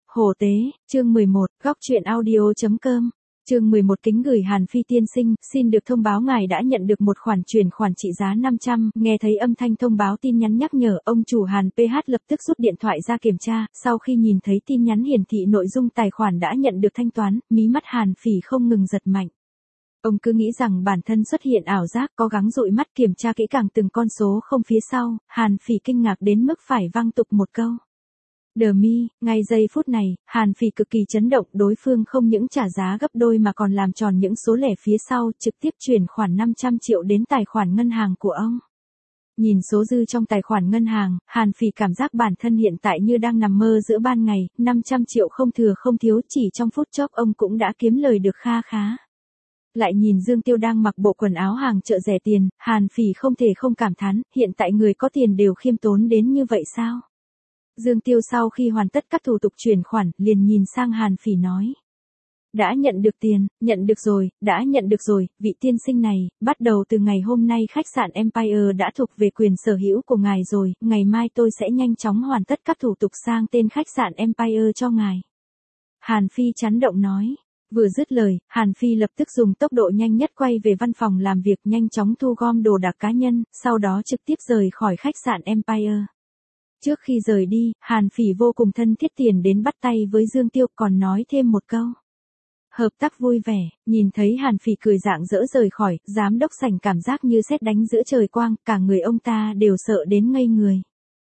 Hồ Tế, chương 11, góc truyện audio.com. Chương 11 kính gửi Hàn Phi tiên sinh, xin được thông báo ngài đã nhận được một khoản chuyển khoản trị giá 500, nghe thấy âm thanh thông báo tin nhắn nhắc nhở, ông chủ Hàn PH lập tức rút điện thoại ra kiểm tra, sau khi nhìn thấy tin nhắn hiển thị nội dung tài khoản đã nhận được thanh toán, mí mắt Hàn Phỉ không ngừng giật mạnh. Ông cứ nghĩ rằng bản thân xuất hiện ảo giác, cố gắng dụi mắt kiểm tra kỹ càng từng con số không phía sau, Hàn Phỉ kinh ngạc đến mức phải văng tục một câu. Đờ mi, ngay giây phút này, Hàn Phỉ cực kỳ chấn động, đối phương không những trả giá gấp đôi mà còn làm tròn những số lẻ phía sau, trực tiếp chuyển khoản 500 triệu đến tài khoản ngân hàng của ông. Nhìn số dư trong tài khoản ngân hàng, Hàn Phỉ cảm giác bản thân hiện tại như đang nằm mơ giữa ban ngày, 500 triệu không thừa không thiếu, chỉ trong phút chốc ông cũng đã kiếm lời được kha khá. Lại nhìn Dương Tiêu đang mặc bộ quần áo hàng chợ rẻ tiền, Hàn Phỉ không thể không cảm thán, hiện tại người có tiền đều khiêm tốn đến như vậy sao? Dương Tiêu sau khi hoàn tất các thủ tục chuyển khoản, liền nhìn sang Hàn Phỉ nói. Đã nhận được tiền, nhận được rồi, đã nhận được rồi, vị tiên sinh này, bắt đầu từ ngày hôm nay khách sạn Empire đã thuộc về quyền sở hữu của ngài rồi, ngày mai tôi sẽ nhanh chóng hoàn tất các thủ tục sang tên khách sạn Empire cho ngài. Hàn Phi chấn động nói. Vừa dứt lời, Hàn Phi lập tức dùng tốc độ nhanh nhất quay về văn phòng làm việc, nhanh chóng thu gom đồ đạc cá nhân, sau đó trực tiếp rời khỏi khách sạn Empire. Trước khi rời đi, Hàn Phỉ vô cùng thân thiết tiền đến bắt tay với Dương Tiêu, còn nói thêm một câu. Hợp tác vui vẻ, nhìn thấy Hàn Phỉ cười rạng rỡ rời khỏi, giám đốc sảnh cảm giác như sét đánh giữa trời quang, cả người ông ta đều sợ đến ngây người.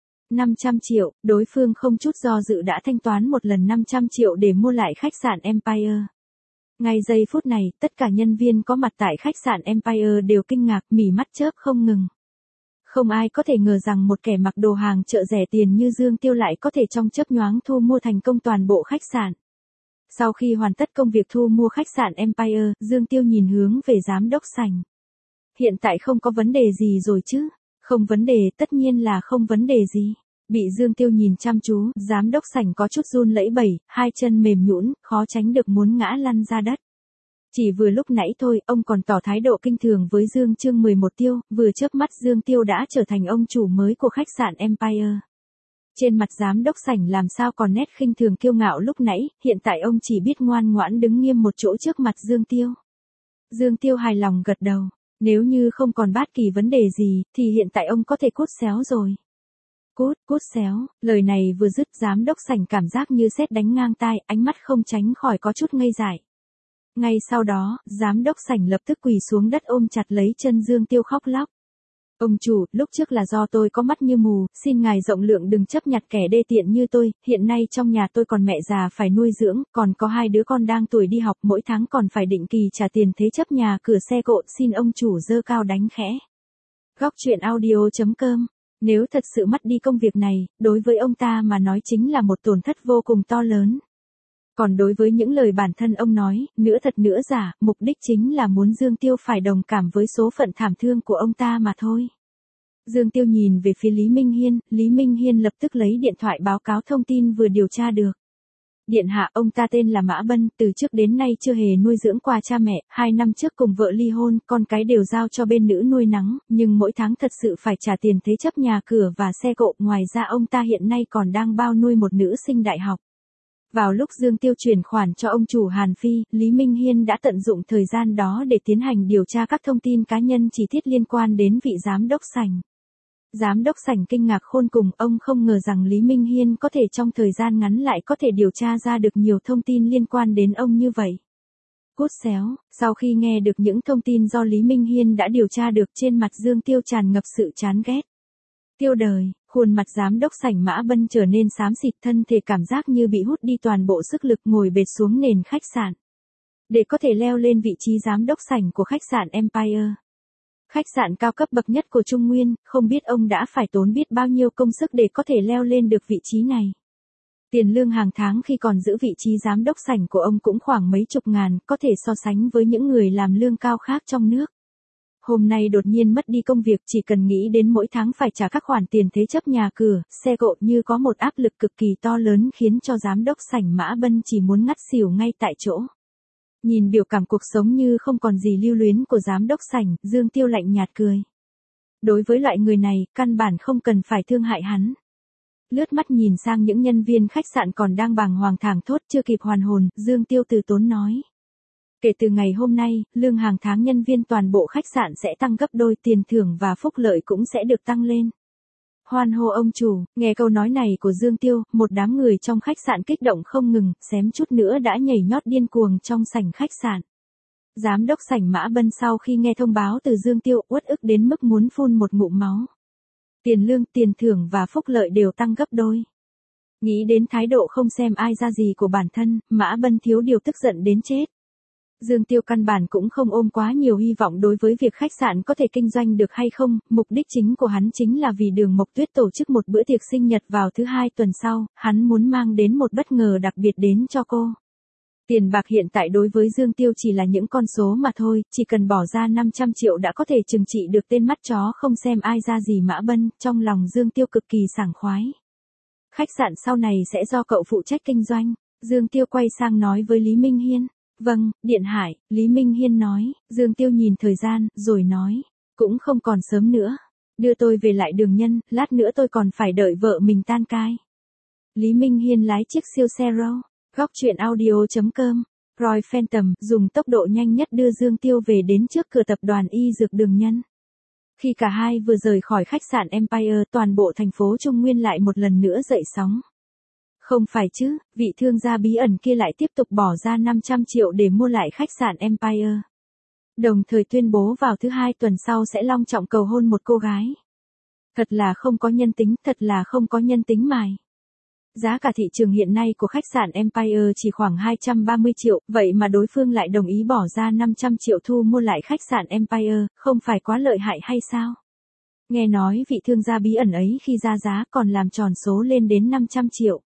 500 triệu, đối phương không chút do dự đã thanh toán một lần 500 triệu để mua lại khách sạn Empire. Ngay giây phút này, tất cả nhân viên có mặt tại khách sạn Empire đều kinh ngạc, mỉ mắt chớp không ngừng. Không ai có thể ngờ rằng một kẻ mặc đồ hàng chợ rẻ tiền như Dương Tiêu lại có thể trong chớp nhoáng thu mua thành công toàn bộ khách sạn. Sau khi hoàn tất công việc thu mua khách sạn Empire, Dương Tiêu nhìn hướng về giám đốc sảnh. Hiện tại không có vấn đề gì rồi chứ? Không vấn đề, tất nhiên là không vấn đề gì. Bị Dương Tiêu nhìn chăm chú, giám đốc sảnh có chút run lẩy bẩy, hai chân mềm nhũn, khó tránh được muốn ngã lăn ra đất. Chỉ vừa lúc nãy thôi, ông còn tỏ thái độ kinh thường với Dương chương 11 Tiêu, vừa chớp mắt Dương Tiêu đã trở thành ông chủ mới của khách sạn Empire. Trên mặt giám đốc sảnh làm sao còn nét khinh thường kiêu ngạo lúc nãy, hiện tại ông chỉ biết ngoan ngoãn đứng nghiêm một chỗ trước mặt Dương Tiêu. Dương Tiêu hài lòng gật đầu, nếu như không còn bất kỳ vấn đề gì, thì hiện tại ông có thể cút xéo rồi. Cút xéo, lời này vừa dứt giám đốc sảnh cảm giác như sét đánh ngang tai, ánh mắt không tránh khỏi có chút ngây dại. Ngay sau đó, giám đốc sảnh lập tức quỳ xuống đất ôm chặt lấy chân Dương Tiêu khóc lóc. Ông chủ, lúc trước là do tôi có mắt như mù, xin ngài rộng lượng đừng chấp nhặt kẻ đê tiện như tôi, hiện nay trong nhà tôi còn mẹ già phải nuôi dưỡng, còn có 2 đứa con đang tuổi đi học, mỗi tháng còn phải định kỳ trả tiền thế chấp nhà cửa xe cộ, xin ông chủ dơ cao đánh khẽ. Góc truyện audio.com. Nếu thật sự mất đi công việc này, đối với ông ta mà nói chính là một tổn thất vô cùng to lớn. Còn đối với những lời bản thân ông nói, nửa thật nửa giả, mục đích chính là muốn Dương Tiêu phải đồng cảm với số phận thảm thương của ông ta mà thôi. Dương Tiêu nhìn về phía Lý Minh Hiên lập tức lấy điện thoại báo cáo thông tin vừa điều tra được. Điện hạ, ông ta tên là Mã Bân, từ trước đến nay chưa hề nuôi dưỡng qua cha mẹ, 2 năm trước cùng vợ ly hôn, con cái đều giao cho bên nữ nuôi nấng, nhưng mỗi tháng thật sự phải trả tiền thế chấp nhà cửa và xe cộ, ngoài ra ông ta hiện nay còn đang bao nuôi một nữ sinh đại học. Vào lúc Dương Tiêu chuyển khoản cho ông chủ Hàn Phi, Lý Minh Hiên đã tận dụng thời gian đó để tiến hành điều tra các thông tin cá nhân chi tiết liên quan đến vị giám đốc sảnh. Giám đốc sảnh kinh ngạc khôn cùng, ông không ngờ rằng Lý Minh Hiên có thể trong thời gian ngắn lại có thể điều tra ra được nhiều thông tin liên quan đến ông như vậy. Cút xéo, sau khi nghe được những thông tin do Lý Minh Hiên đã điều tra được, trên mặt Dương Tiêu tràn ngập sự chán ghét. Tiêu đời, khuôn mặt giám đốc sảnh Mã Bân trở nên xám xịt, thân thể cảm giác như bị hút đi toàn bộ sức lực, ngồi bệt xuống nền khách sạn. Để có thể leo lên vị trí giám đốc sảnh của khách sạn Empire. Khách sạn cao cấp bậc nhất của Trung Nguyên, không biết ông đã phải tốn biết bao nhiêu công sức để có thể leo lên được vị trí này. Tiền lương hàng tháng khi còn giữ vị trí giám đốc sảnh của ông cũng khoảng mấy chục ngàn, có thể so sánh với những người làm lương cao khác trong nước. Hôm nay đột nhiên mất đi công việc, chỉ cần nghĩ đến mỗi tháng phải trả các khoản tiền thế chấp nhà cửa, xe cộ, như có một áp lực cực kỳ to lớn khiến cho giám đốc sảnh Mã Bân chỉ muốn ngất xỉu ngay tại chỗ. Nhìn biểu cảm cuộc sống như không còn gì lưu luyến của giám đốc sảnh, Dương Tiêu lạnh nhạt cười. Đối với loại người này, căn bản không cần phải thương hại hắn. Lướt mắt nhìn sang những nhân viên khách sạn còn đang bàng hoàng thảng thốt chưa kịp hoàn hồn, Dương Tiêu từ tốn nói. Kể từ ngày hôm nay, lương hàng tháng nhân viên toàn bộ khách sạn sẽ tăng gấp đôi, tiền thưởng và phúc lợi cũng sẽ được tăng lên. Hoan hô ông chủ, nghe câu nói này của Dương Tiêu, một đám người trong khách sạn kích động không ngừng, xém chút nữa đã nhảy nhót điên cuồng trong sảnh khách sạn. Giám đốc sảnh Mã Bân sau khi nghe thông báo từ Dương Tiêu uất ức đến mức muốn phun một ngụm máu. Tiền lương, tiền thưởng và phúc lợi đều tăng gấp đôi. Nghĩ đến thái độ không xem ai ra gì của bản thân, Mã Bân thiếu điều tức giận đến chết. Dương Tiêu căn bản cũng không ôm quá nhiều hy vọng đối với việc khách sạn có thể kinh doanh được hay không, mục đích chính của hắn chính là vì Đường Mộc Tuyết tổ chức một bữa tiệc sinh nhật vào thứ 2 tuần sau, hắn muốn mang đến một bất ngờ đặc biệt đến cho cô. Tiền bạc hiện tại đối với Dương Tiêu chỉ là những con số mà thôi, chỉ cần bỏ ra 500 triệu đã có thể trừng trị được tên mắt chó không xem ai ra gì Mã Bân, trong lòng Dương Tiêu cực kỳ sảng khoái. Khách sạn sau này sẽ do cậu phụ trách kinh doanh, Dương Tiêu quay sang nói với Lý Minh Hiên. Vâng, Điện Hải, Lý Minh Hiên nói, Dương Tiêu nhìn thời gian, rồi nói, cũng không còn sớm nữa. Đưa tôi về lại Đường Nhân, lát nữa tôi còn phải đợi vợ mình tan cai. Lý Minh Hiên lái chiếc siêu xe Row, góc truyện audio.com, Roy Phantom, dùng tốc độ nhanh nhất đưa Dương Tiêu về đến trước cửa tập đoàn y dược Đường Nhân. Khi cả hai vừa rời khỏi khách sạn Empire, toàn bộ thành phố Trung Nguyên lại một lần nữa dậy sóng. Không phải chứ, vị thương gia bí ẩn kia lại tiếp tục bỏ ra 500 triệu để mua lại khách sạn Empire. Đồng thời tuyên bố vào thứ 2 tuần sau sẽ long trọng cầu hôn một cô gái. Thật là không có nhân tính, thật là không có nhân tính mài. Giá cả thị trường hiện nay của khách sạn Empire chỉ khoảng 230 triệu, vậy mà đối phương lại đồng ý bỏ ra 500 triệu thu mua lại khách sạn Empire, không phải quá lợi hại hay sao? Nghe nói vị thương gia bí ẩn ấy khi ra giá còn làm tròn số lên đến 500 triệu.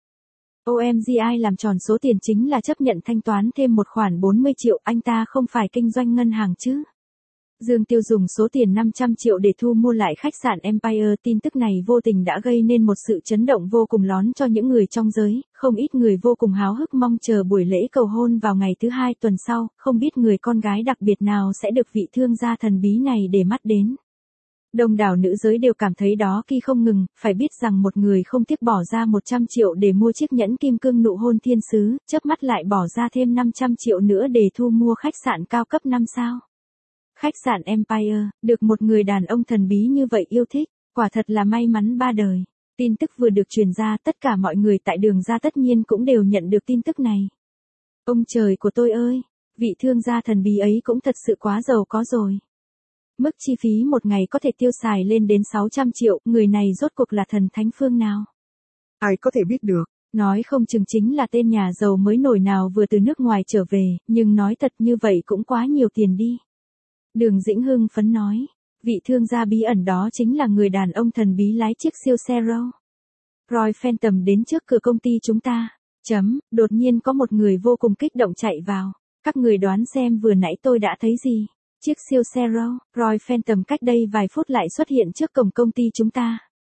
OMGI làm tròn số tiền chính là chấp nhận thanh toán thêm một khoản 40 triệu, anh ta không phải kinh doanh ngân hàng chứ. Dương Tiêu dùng số tiền 500 triệu để thu mua lại khách sạn Empire, tin tức này vô tình đã gây nên một sự chấn động vô cùng lớn cho những người trong giới, không ít người vô cùng háo hức mong chờ buổi lễ cầu hôn vào ngày thứ 2 tuần sau, không biết người con gái đặc biệt nào sẽ được vị thương gia thần bí này để mắt đến. Đông đảo nữ giới đều cảm thấy đó khi không ngừng, phải biết rằng một người không tiếc bỏ ra 100 triệu để mua chiếc nhẫn kim cương nụ hôn thiên sứ, chớp mắt lại bỏ ra thêm 500 triệu nữa để thu mua khách sạn cao cấp 5 sao. Khách sạn Empire, được một người đàn ông thần bí như vậy yêu thích, quả thật là may mắn ba đời. Tin tức vừa được truyền ra, tất cả mọi người tại Đường gia tất nhiên cũng đều nhận được tin tức này. Ông trời của tôi ơi, vị thương gia thần bí ấy cũng thật sự quá giàu có rồi. Mức chi phí một ngày có thể tiêu xài lên đến 600 triệu, người này rốt cuộc là thần thánh phương nào? Ai có thể biết được? Nói không chừng chính là tên nhà giàu mới nổi nào vừa từ nước ngoài trở về, nhưng nói thật như vậy cũng quá nhiều tiền đi. Đường Dĩnh hưng phấn nói, vị thương gia bí ẩn đó chính là người đàn ông thần bí lái chiếc siêu xe Row. Roy Phantom đến trước cửa công ty chúng ta. Đột nhiên có một người vô cùng kích động chạy vào. Các người đoán xem vừa nãy tôi đã thấy gì? Chiếc siêu xe Row, Roy Phantom cách đây vài phút lại xuất hiện trước cổng công ty chúng ta.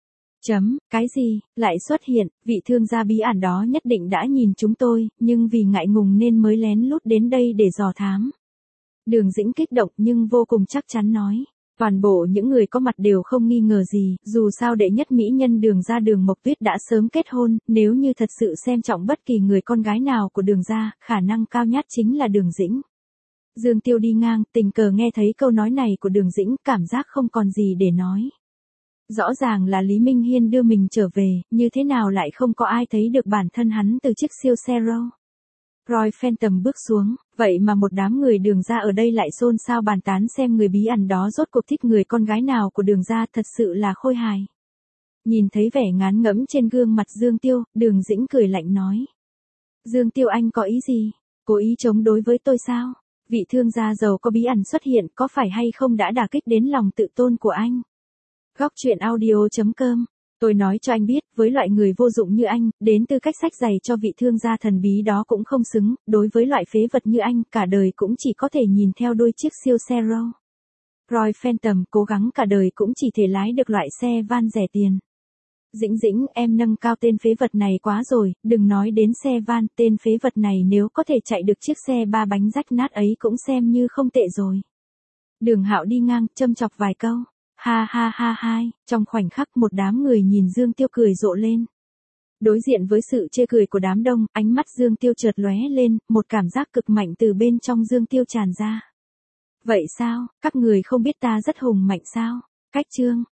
Cái gì, lại xuất hiện, vị thương gia bí ẩn đó nhất định đã nhìn chúng tôi, nhưng vì ngại ngùng nên mới lén lút đến đây để dò thám. Đường Dĩnh kích động nhưng vô cùng chắc chắn nói. Toàn bộ những người có mặt đều không nghi ngờ gì, dù sao đệ nhất mỹ nhân Đường gia Đường Mộc Tuyết đã sớm kết hôn, nếu như thật sự xem trọng bất kỳ người con gái nào của Đường gia, khả năng cao nhất chính là Đường Dĩnh. Dương Tiêu đi ngang, tình cờ nghe thấy câu nói này của Đường Dĩnh, cảm giác không còn gì để nói. Rõ ràng là Lý Minh Hiên đưa mình trở về, như thế nào lại không có ai thấy được bản thân hắn từ chiếc siêu xe Row. Roy Phantom bước xuống, vậy mà một đám người Đường gia ở đây lại xôn xao bàn tán xem người bí ẩn đó rốt cuộc thích người con gái nào của Đường gia, thật sự là khôi hài. Nhìn thấy vẻ ngán ngẩm trên gương mặt Dương Tiêu, Đường Dĩnh cười lạnh nói. Dương Tiêu anh có ý gì? Cố ý chống đối với tôi sao? Vị thương gia giàu có bí ẩn xuất hiện có phải hay không đã đả kích đến lòng tự tôn của anh? Góc truyện audio.com. Tôi nói cho anh biết, với loại người vô dụng như anh, đến tư cách sách giày cho vị thương gia thần bí đó cũng không xứng, đối với loại phế vật như anh, cả đời cũng chỉ có thể nhìn theo đôi chiếc siêu xe Row. Roy Phantom cố gắng cả đời cũng chỉ thể lái được loại xe van rẻ tiền. Dĩnh, em nâng cao tên phế vật này quá rồi, đừng nói đến xe van, tên phế vật này nếu có thể chạy được chiếc xe 3 bánh rách nát ấy cũng xem như không tệ rồi. Đường Hạo đi ngang, châm chọc vài câu. Ha, trong khoảnh khắc một đám người nhìn Dương Tiêu cười rộ lên. Đối diện với sự chê cười của đám đông, ánh mắt Dương Tiêu chợt lóe lên, một cảm giác cực mạnh từ bên trong Dương Tiêu tràn ra. Vậy sao, các người không biết ta rất hùng mạnh sao? Cách chương